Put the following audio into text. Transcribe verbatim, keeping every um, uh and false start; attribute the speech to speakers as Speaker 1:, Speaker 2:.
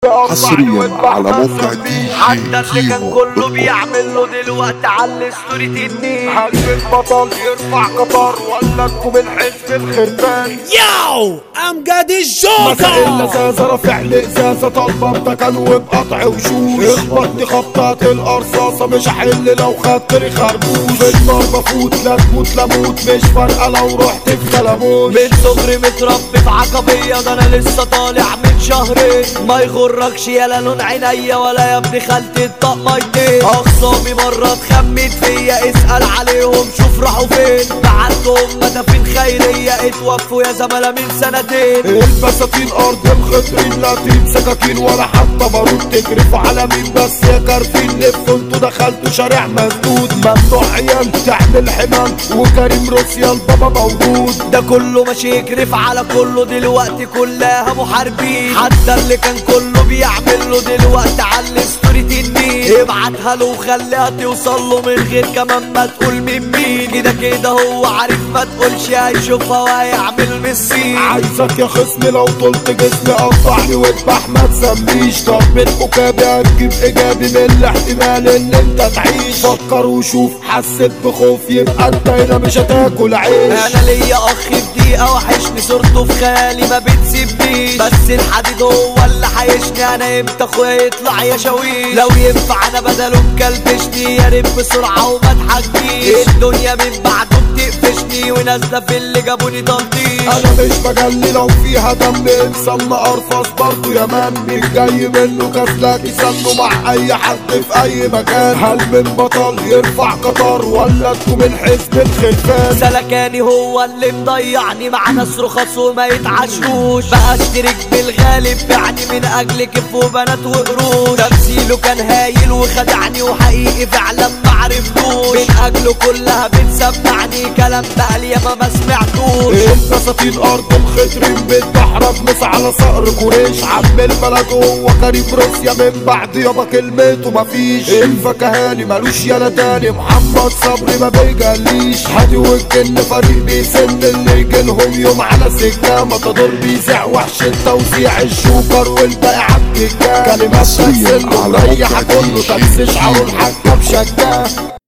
Speaker 1: حصريا على موقع دي
Speaker 2: حتى اللي كان
Speaker 1: جي
Speaker 2: كله بيعمل له دلوقتي على الستوري تنين.
Speaker 3: هل البطل يرفع قطر ولا تكون الحزب الخربان؟
Speaker 4: ياو امجد
Speaker 3: مساء
Speaker 4: الجوكر
Speaker 3: اللذاذة رافع لإزازة طالبة بتكن وبقطع وشوش اخبطني خبطات القرصاصة مش هحل لو خدت لي خربوش في النار بفوت لا تموت لا موت مش فارقة لو رحت في كلاموش
Speaker 2: من صغري متربي في عقبية ده انا لسه طالع من شهرين. ما يغركش يا لون عينيا ولا يا ابن خالتي الطقميتين. اخصامي مرة اتخمت فيا اسأل عليهم شوف راحوا فين. بعتهم مدافين خيرية اتوفوا يا زملاء من سنتين.
Speaker 3: البساتين ارض الخطرين لا تجيب سكاكين ولا حتى بارود تجرفوا على مين بس يا كارفين لفوا انتوا دخلتوا شارع مسدود ممنوع عيال تعمل حمام وكريم روسيا البابا موجود.
Speaker 2: ده كله ماشي يجرف على كله دلوقتي كلها محاربين. حتى اللي كان كله بيعمل له دلوقتي على الستوري تنين. ابعتها له وخليها توصل له من غير كمان ما تقول من مين. كده كده هو عارف ما تقولش هيشوفها وهيعمل مسين.
Speaker 3: عايزك يا خصمي لو طلت جسمي قطعني واذبح ما تسميش. طب من عكابي هتجيب ايجابي من الاحتمال ان انت تعيش. فكر وشوف حسيت بخوف يبقى انت هنا مش هتاكل عيش.
Speaker 2: انا ليا اخ في دقيقة وحشني صورته في خيالي ما بتسيبنيش. بس الحديد هو اللي حيشني انا امتى اخويا يطلع يا شاويش. لو ينفع انا بدله مكلبشني يا ريت بسرعة وما تحكيش. الدنيا من بعده بتقفشني ونازلة في اللي جابوني تلطيش.
Speaker 3: انا مش بجلي لو فيها دم انسان ما ارفص برضه يا مان. مش جاي منه كسلاك يسنه مع اي حد في اي مكان. هل من بطل يرفع قطر ولا تكون الحزب الخلفان؟
Speaker 2: سلكاني هو اللي مضيعني مع ناس رخص وما يتعشروش. بقى اشترك بالغالب يعني من اجل كيف وبنات وقروش. تمثيله كان هايل وخدعني وحقيقي فعلا معرفتوش. من اجله كلها بتسمعني كلام بقى ياما ما سمعتوش.
Speaker 3: البساتين ارض الخضرين بتحرك مس على صقر قريش. عم البلد هو كريم روسيا من بعد يابا كلمته مفيش. الفكهاني ملوش يالا تاني محمد صبري ما بيجليش. هادي والجن فريق بيسن اللي يجيلهم يوم على سكة مطادور بيزع وحش التوزيع الشوكر والباقي عالدكة. كلمات تنزل له مريحة كله تنسش عرو الحكة بشكة.